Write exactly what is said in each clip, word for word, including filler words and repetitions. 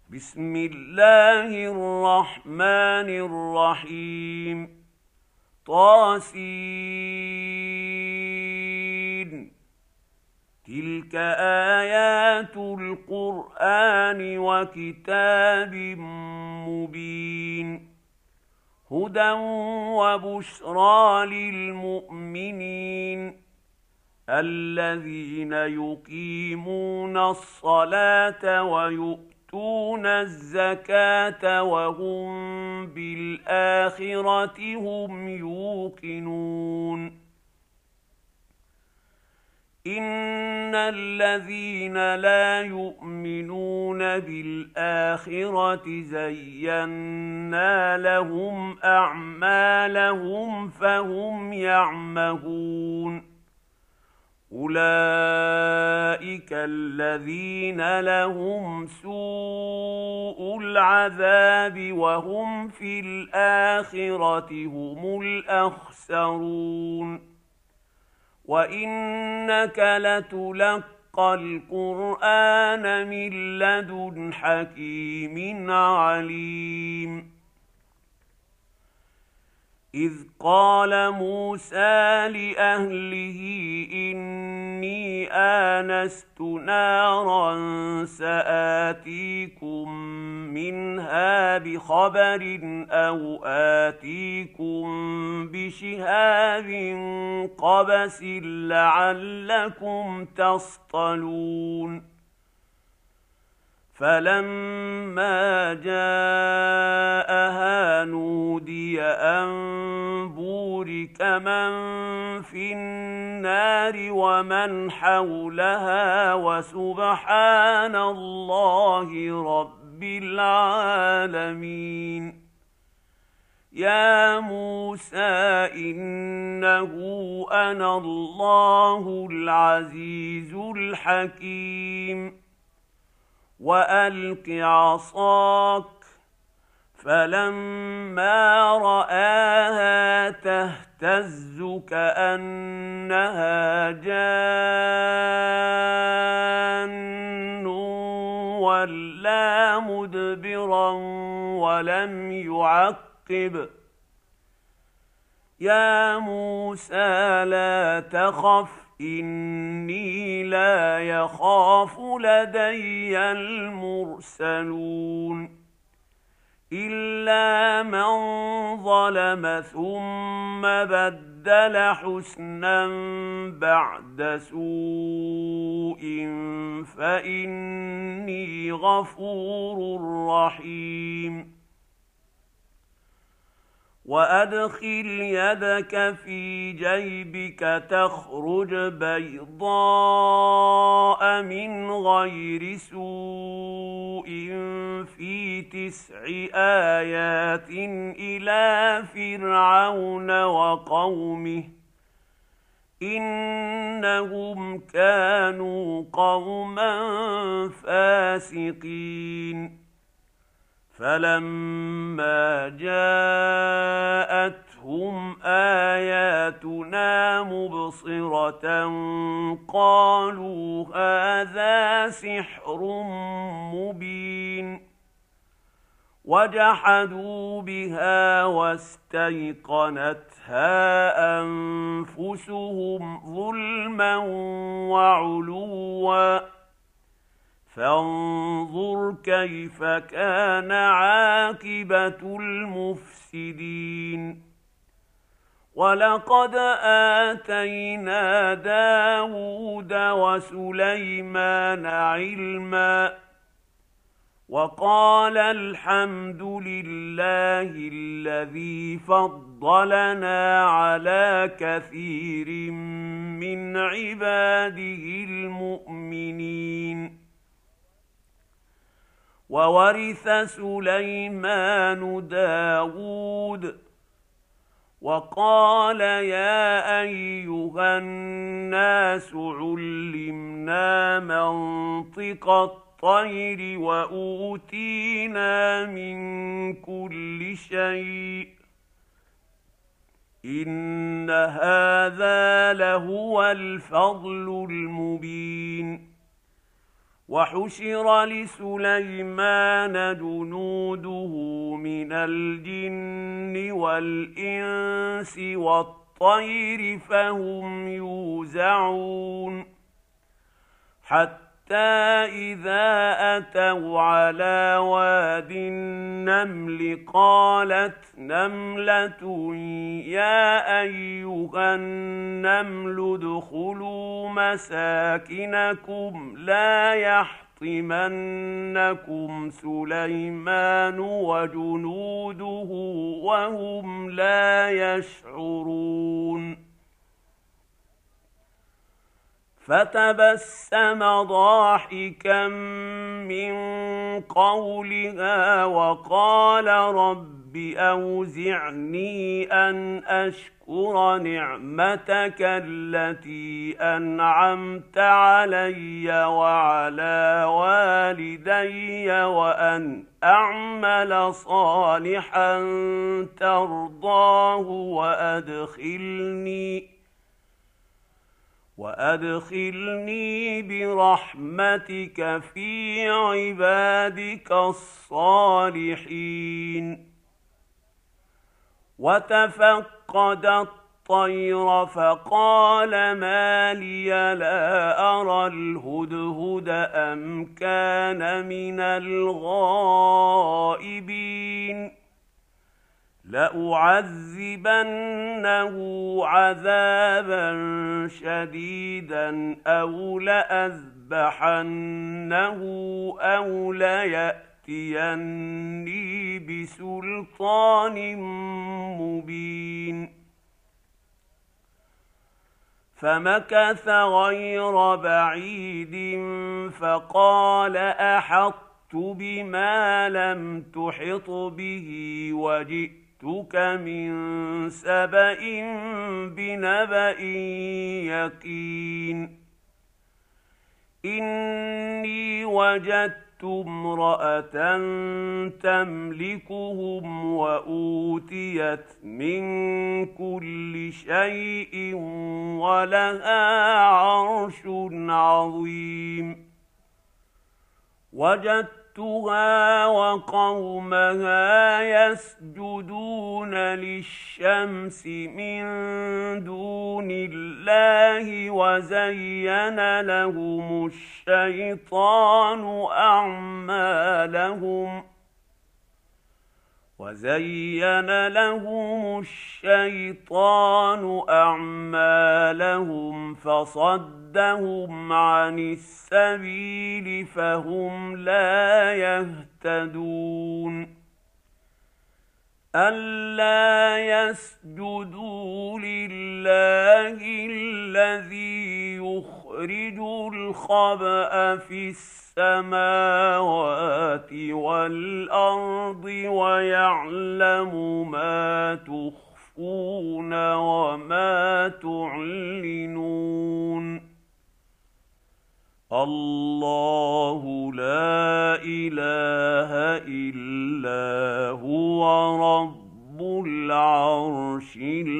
بسم الله الرحمن الرحيم. طاسين. تلك آيات القرآن وكتاب مبين، هدى وبشرى للمؤمنين الذين يقيمون الصلاة ويؤتون الزكاة وهم بالآخرة هم يوقنون. إن الذين لا يؤمنون بالآخرة زينا لهم أعمالهم فهم يعمهون. أولئك الذين لهم سوء العذاب وهم في الآخرة هم الأخسرون. وإنك لتلقى القرآن من لدن حكيم عليم. إذ قال موسى لأهله إني آنست نارا سآتيكم منها بخبر أو آتيكم بشهاب قبس لعلكم تصطلون. فلما جاءها نودي أن بورك من في النار ومن حولها وسبحان الله رب العالمين. يا موسى إنه أنا الله العزيز الحكيم. وألق عصاك، فلما رآها تهتز كأنها جان ولا مدبرا ولم يعقب. يا موسى لا تخف إني لا يخاف لدي المرسلون. إلا من ظلم ثم بدل حسنا بعد سوء فإني غفور رحيم. وأدخل يدك في جيبك تخرج بيضاء من غير سوء في تسع آيات إلى فرعون وقومه إنهم كانوا قوما فاسقين. فلما جاءتهم آياتنا مبصرة قالوا هذا سحر مبين. وجحدوا بها واستيقنتها أنفسهم ظلما وعلوا فانظر كيف كان عاقبة المفسدين. ولقد آتينا داود وسليمان علما وقال الحمد لله الذي فضلنا على كثير من عباده المؤمنين. وورث سليمان داود وقال يا أيها الناس علمنا منطق الطير وأوتينا من كل شيء إن هذا لهو الفضل المبين. وحشر لسليمان جنوده من الجن والإنس والطير فهم يوزعون حتى إذا أتوا على واد النمل قالت نملة يا أيها النمل ادخلوا مساكنكم لا يحطمنكم سليمان وجنوده وهم لا يشعرون فتبسم ضاحكا من قولها وقال رب أوزعني أن أشكر نعمتك التي أنعمت علي وعلى والدي وأن أعمل صالحا ترضاه وأدخلني وأدخلني برحمتك في عبادك الصالحين وتفقد الطير فقال ما لي لا أرى الهدهد أم كان من الغائبين لأعذبنه عذابا شديدا أو لأذبحنه أو ليأتيني بسلطان مبين فمكث غير بعيد فقال أحطت بما لم تحط به وجئت جئتك من سبأ بنبأ يقين إني وجدت امرأة تملكهم وأوتيت من كل شيء ولها عرش عظيم وجدت وقومها يسجدون للشمس من دون الله وزين لهم الشيطان أعمالهم وزين لهم الشيطان أعمالهم فصدهم عن السبيل فهم لا يهتدون ألا يسجدوا لله الذي يخرج الخبأ في السماوات والأرض ويعلم ما تخفون وما تعلنون الله لا إله إلا هو رب العرش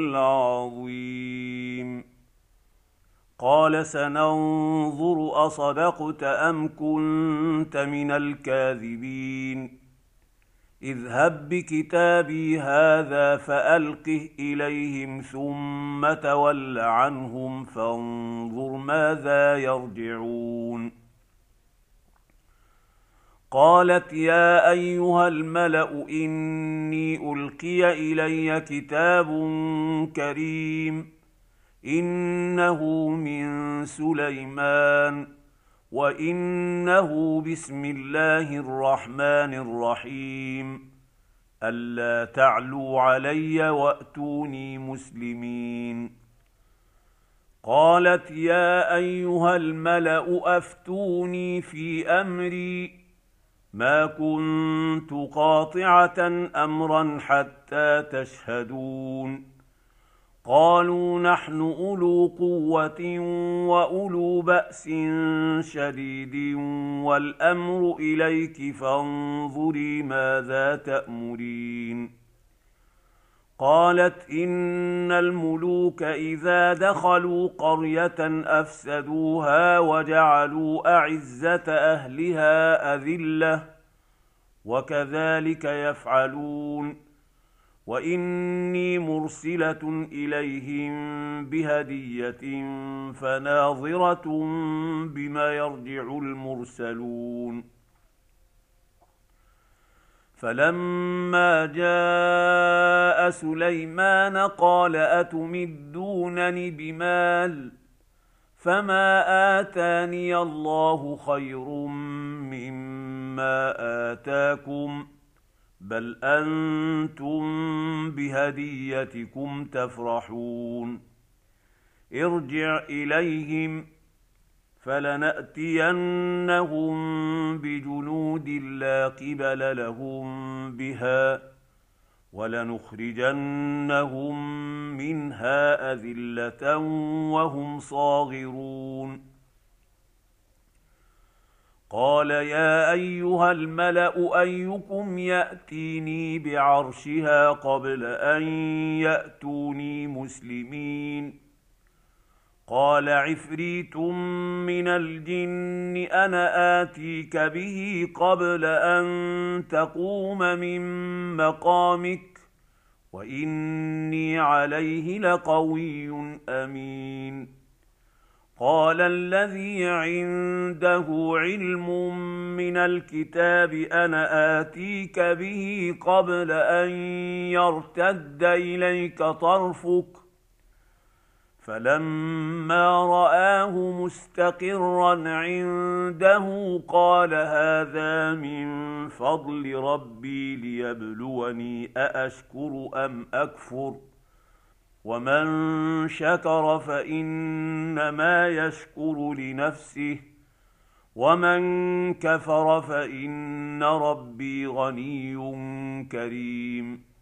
العظيم قال سننظر أصدقت أم كنت من الكاذبين اذهب بكتابي هذا فألقه إليهم ثم تول عنهم فانظر ماذا يرجعون قالت يا أيها الملأ إني ألقي إلي كتاب كريم إنه من سليمان وإنه بسم الله الرحمن الرحيم ألا تعلوا علي وأتوني مسلمين قالت يا أيها الملأ أفتوني في أمري ما كنت قاطعة أمرا حتى تشهدون قالوا نحن أولو قوة وأولو بأس شديد والأمر إليك فانظري ماذا تأمرين قالت إن الملوك إذا دخلوا قرية أفسدوها وجعلوا أعزة أهلها أذلة وكذلك يفعلون وإني مرسلة إليهم بهدية فناظرة بما يرجع المرسلون. فلما جاء سليمان قال أتمدونني بمال فما آتاني الله خير مما آتاكم بل أنتم بهديتكم تفرحون. ارجع إليهم فلنأتينهم بجنود لا قبل لهم بها ولنخرجنهم منها أذلة وهم صاغرون. قال يا أيها الملأ أيكم يأتيني بعرشها قبل أن يأتوني مسلمين؟ قال عفريت من الجن أنا آتيك به قبل أن تقوم من مقامك وإني عليه لقوي أمين. قال الذي عنده علم من الكتاب أنا آتيك به قبل أن يرتد إليك طرفك فلما رآه مستقرا عنده قال هذا من فضل ربي ليبلوني أأشكر أم أكفر ومن شكر فإنما يشكر لنفسه ومن كفر فإن ربي غني كريم.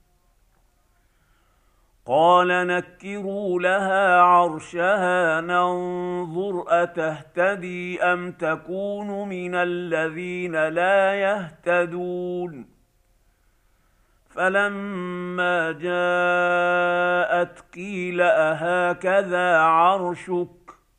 قال نكروا لها عرشها ننظر أتهتدي أم تكون من الذين لا يهتدون. فلما جاءت قيل أهكذا عرشك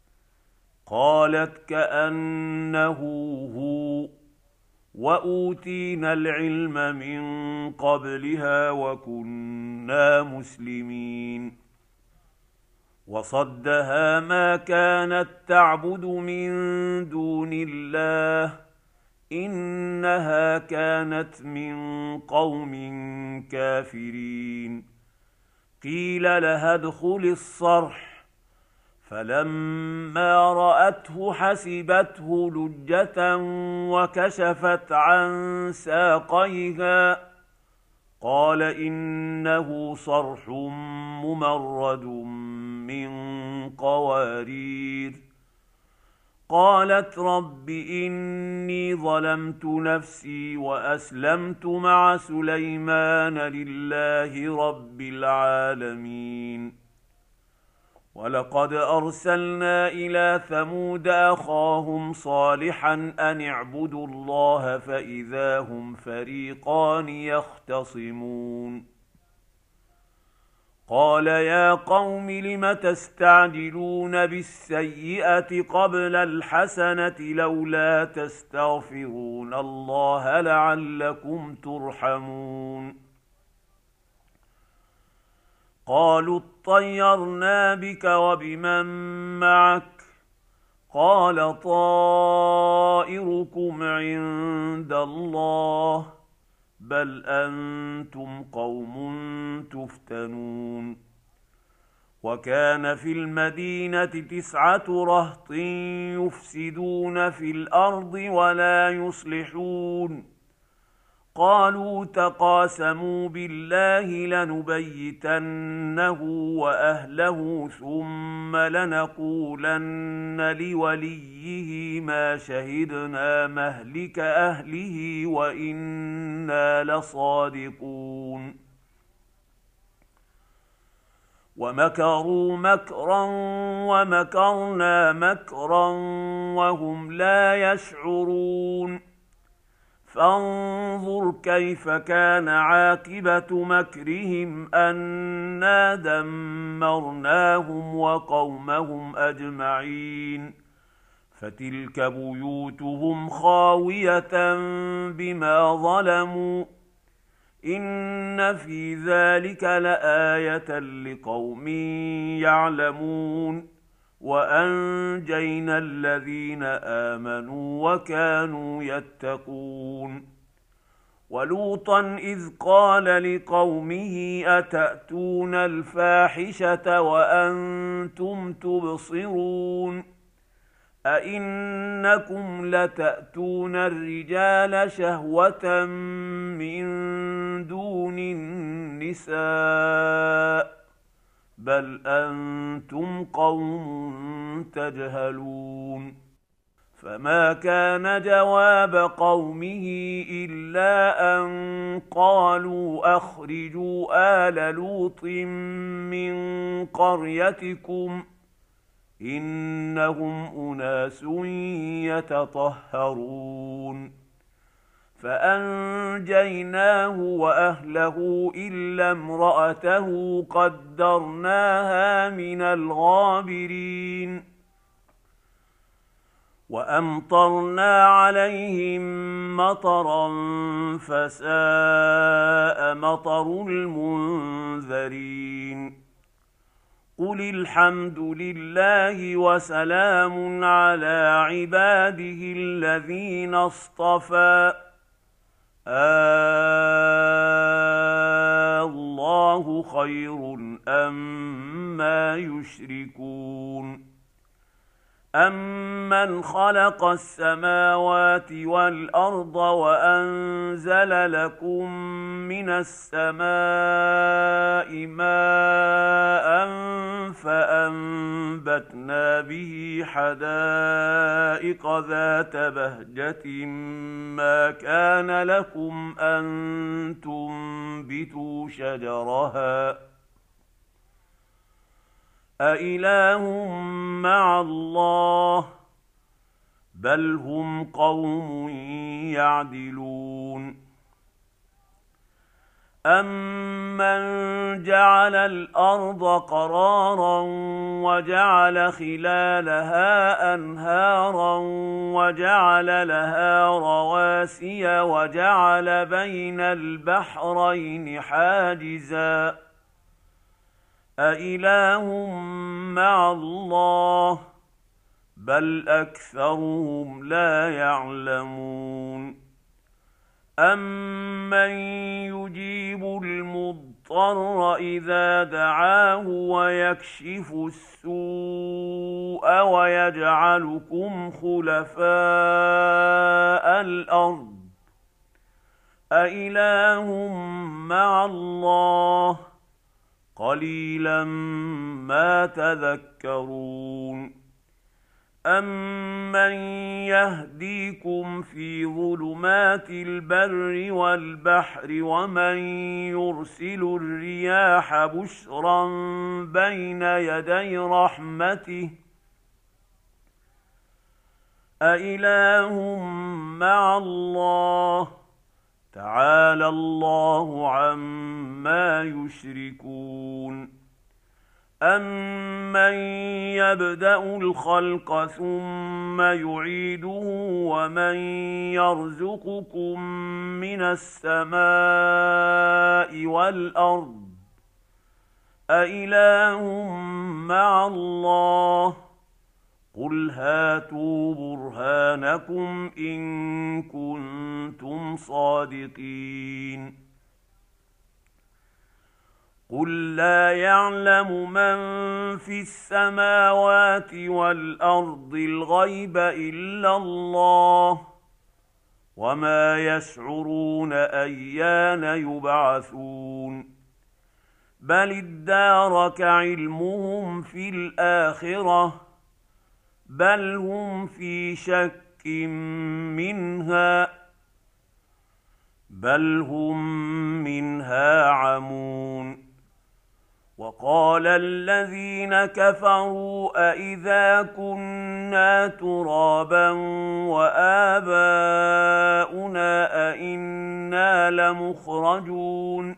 قالت كأنه هو وأوتينا العلم من قبلها وكنا مسلمين. وصدها ما كانت تعبد من دون الله إنها كانت من قوم كافرين. قيل لها ادخل الصرح فلما رأته حسبته لجة وكشفت عن ساقيها قال إنه صرح ممرد من قوارير. قالت رب إني ظلمت نفسي وأسلمت مع سليمان لله رب العالمين. ولقد أرسلنا إلى ثمود أخاهم صالحا أن اعبدوا الله فإذا هم فريقان يختصمون. قال يا قوم لم تستعجلون بالسيئة قبل الحسنة لولا تستغفرون الله لعلكم ترحمون. قالوا اطيرنا بك وبمن معك قال طائركم عند الله بل أنتم قوم تفتنون. وكان في المدينة تسعة رهط يفسدون في الأرض ولا يصلحون قالوا تقاسموا بالله لنبيتنه وأهله ثم لنقولن لوليه ما شهدنا مهلك أهله وإنا لصادقون. ومكروا مكرا ومكرنا مكرا وهم لا يشعرون. فانظر كيف كان عاقبة مكرهم أنا دمرناهم وقومهم أجمعين فتلك بيوتهم خاوية بما ظلموا إن في ذلك لآية لقوم يعلمون وأنجينا الذين آمنوا وكانوا يتقون ولوطا إذ قال لقومه أتأتون الفاحشة وأنتم تبصرون أئنكم لتأتون الرجال شهوة من دون النساء بل أنتم قوم تجهلون فما كان جواب قومه إلا أن قالوا أخرجوا آل لوط من قريتكم إنهم أناس يتطهرون فأنجيناه وأهله إلا امرأته قدرناها من الغابرين وأمطرنا عليهم مطرا فساء مطر المنذرين قل الحمد لله وسلام على عباده الذين اصطفى الله خير أما يشركون أمن خلق السماوات والأرض وأنزل لكم من السماء ماء فأنبتنا به حدائق ذات بهجة ما كان لكم أن تنبتوا شجرها أإله مع الله بل هم قوم يعدلون أمن جعل الأرض قرارا وجعل خلالها أنهارا وجعل لها رواسي وجعل بين البحرين حاجزا أإله مع الله بل أكثرهم لا يعلمون أمن يجيب المضطر إذا دعاه ويكشف السوء ويجعلكم خلفاء الأرض أإله مع الله قليلا ما تذكرون أمن يهديكم في ظلمات البر والبحر ومن يرسل الرياح بشرا بين يدي رحمته أإله مع الله تعالى الله عما يشركون أمن يبدأ الخلق ثم يعيده ومن يرزقكم من السماء والأرض أإله مع الله قل هاتوا برهانكم إن كنتم صادقين قل لا يعلم من في السماوات والأرض الغيب إلا الله وما يشعرون أيان يبعثون بل ادارك علمهم في الآخرة بل هم في شك منها بل هم منها عمون وقال الذين كفروا أإذا كنا ترابا وآباؤنا أإنا لمخرجون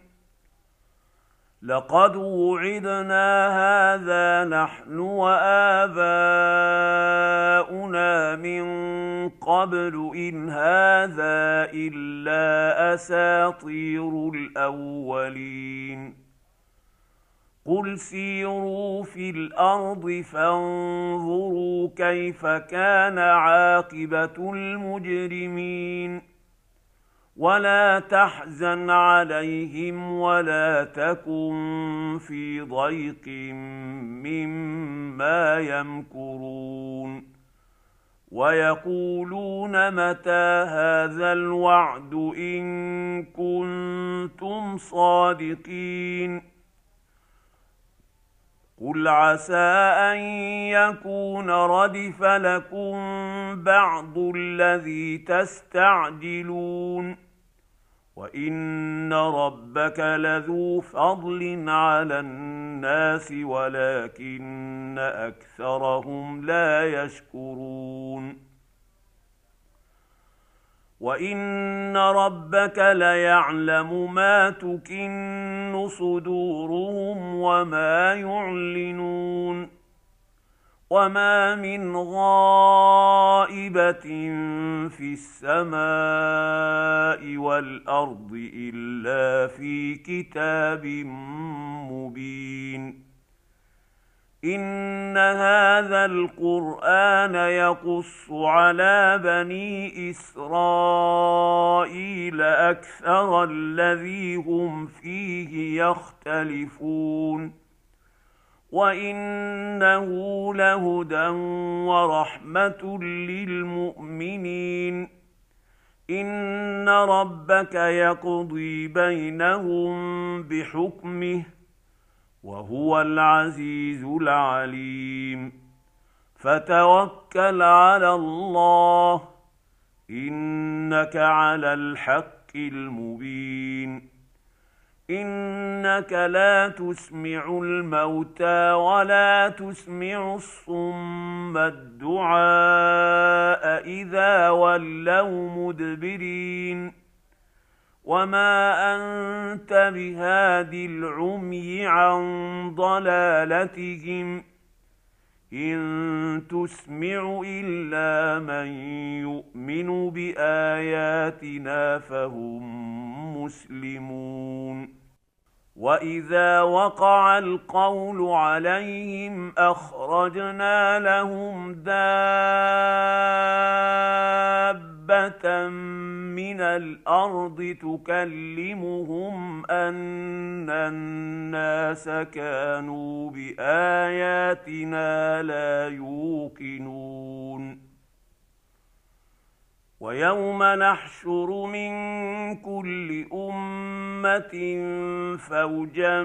لقد وعدنا هذا نحن وآباؤنا من قبل إن هذا إلا أساطير الأولين قل سيروا في الأرض فانظروا كيف كان عاقبة المجرمين ولا تحزن عليهم ولا تكن في ضيق مما يمكرون ويقولون متى هذا الوعد إن كنتم صادقين قل عسى أن يكون ردف لكم بعض الذي تستعجلون وإن ربك لذو فضل على الناس ولكن أكثرهم لا يشكرون وإن ربك ليعلم ما تكن صدورهم وما يعلنون وما من غائبة في السماء والأرض إلا في كتاب مبين إن هذا القرآن يقص على بني إسرائيل أكثر الذي هم فيه يختلفون وإنه لهدى ورحمة للمؤمنين إن ربك يقضي بينهم بحكمه وهو العزيز العليم فتوكل على الله إنك على الحق المبين إنك لا تسمع الموتى ولا تسمع الصم الدعاء إذا ولوا مدبرين وما أنت بهاد العمي عن ضلالتهم إن تسمع إلا من يؤمن بآياتنا فهم مسلمون وإذا وقع القول عليهم أخرجنا لهم دابة من الأرض تكلمهم أن الناس كانوا بآياتنا لا يوقنون ويوم نحشر من كل أمة فوجا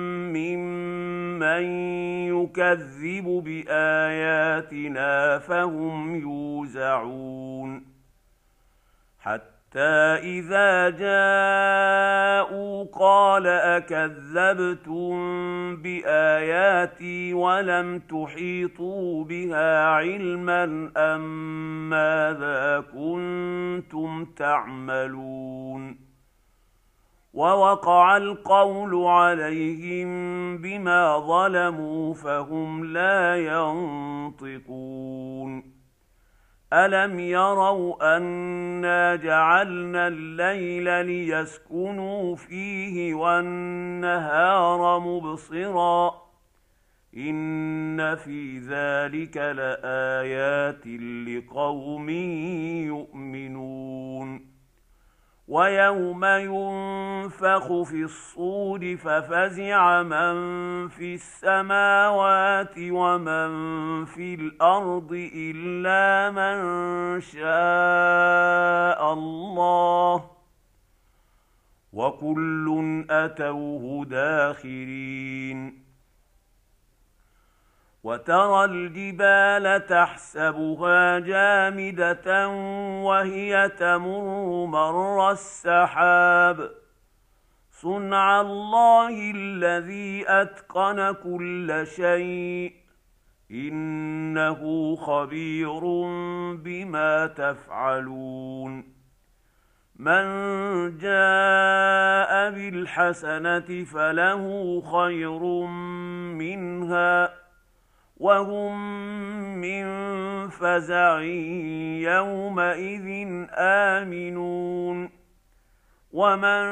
ممن يكذب بآياتنا فهم يوزعون حتى إذا جاءوا قال أكذبتم بآياتي ولم تحيطوا بها علما أم ماذا كنتم تعملون ووقع القول عليهم بما ظلموا فهم لا ينطقون ألم يروا أنا جعلنا الليل ليسكنوا فيه والنهار مبصرا إن في ذلك لآيات لقوم يؤمنون ويوم ينفخ في الصور ففزع من في السماوات ومن في الأرض إلا من شاء الله وكل أتوه داخرين وترى الجبال تحسبها جامدة وهي تمر مر السحاب صنع الله الذي أتقن كل شيء إنه خبير بما تفعلون من جاء بالحسنة فله خير منها وهم من فزع يومئذ آمنون ومن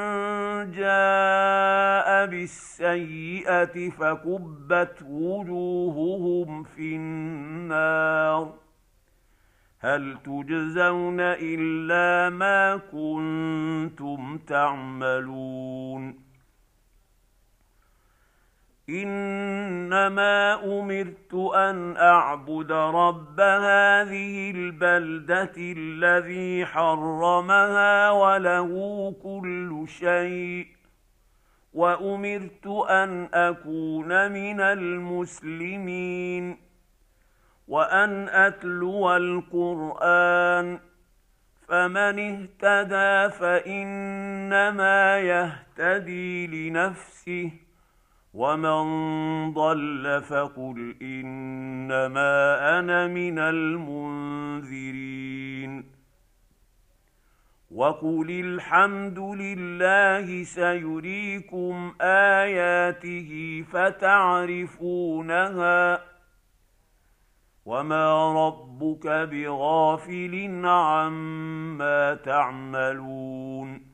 جاء بالسيئة فكبت وجوههم في النار هل تجزون إلا ما كنتم تعملون إنما أمرت أن أعبد رب هذه البلدة الذي حرمها وله كل شيء وأمرت أن أكون من المسلمين وأن أتلو القرآن فمن اهتدى فإنما يهتدي لنفسه ومن ضل فقل إنما أنا من المنذرين وقل الحمد لله سيريكم آياته فتعرفونها وما ربك بغافل عما تعملون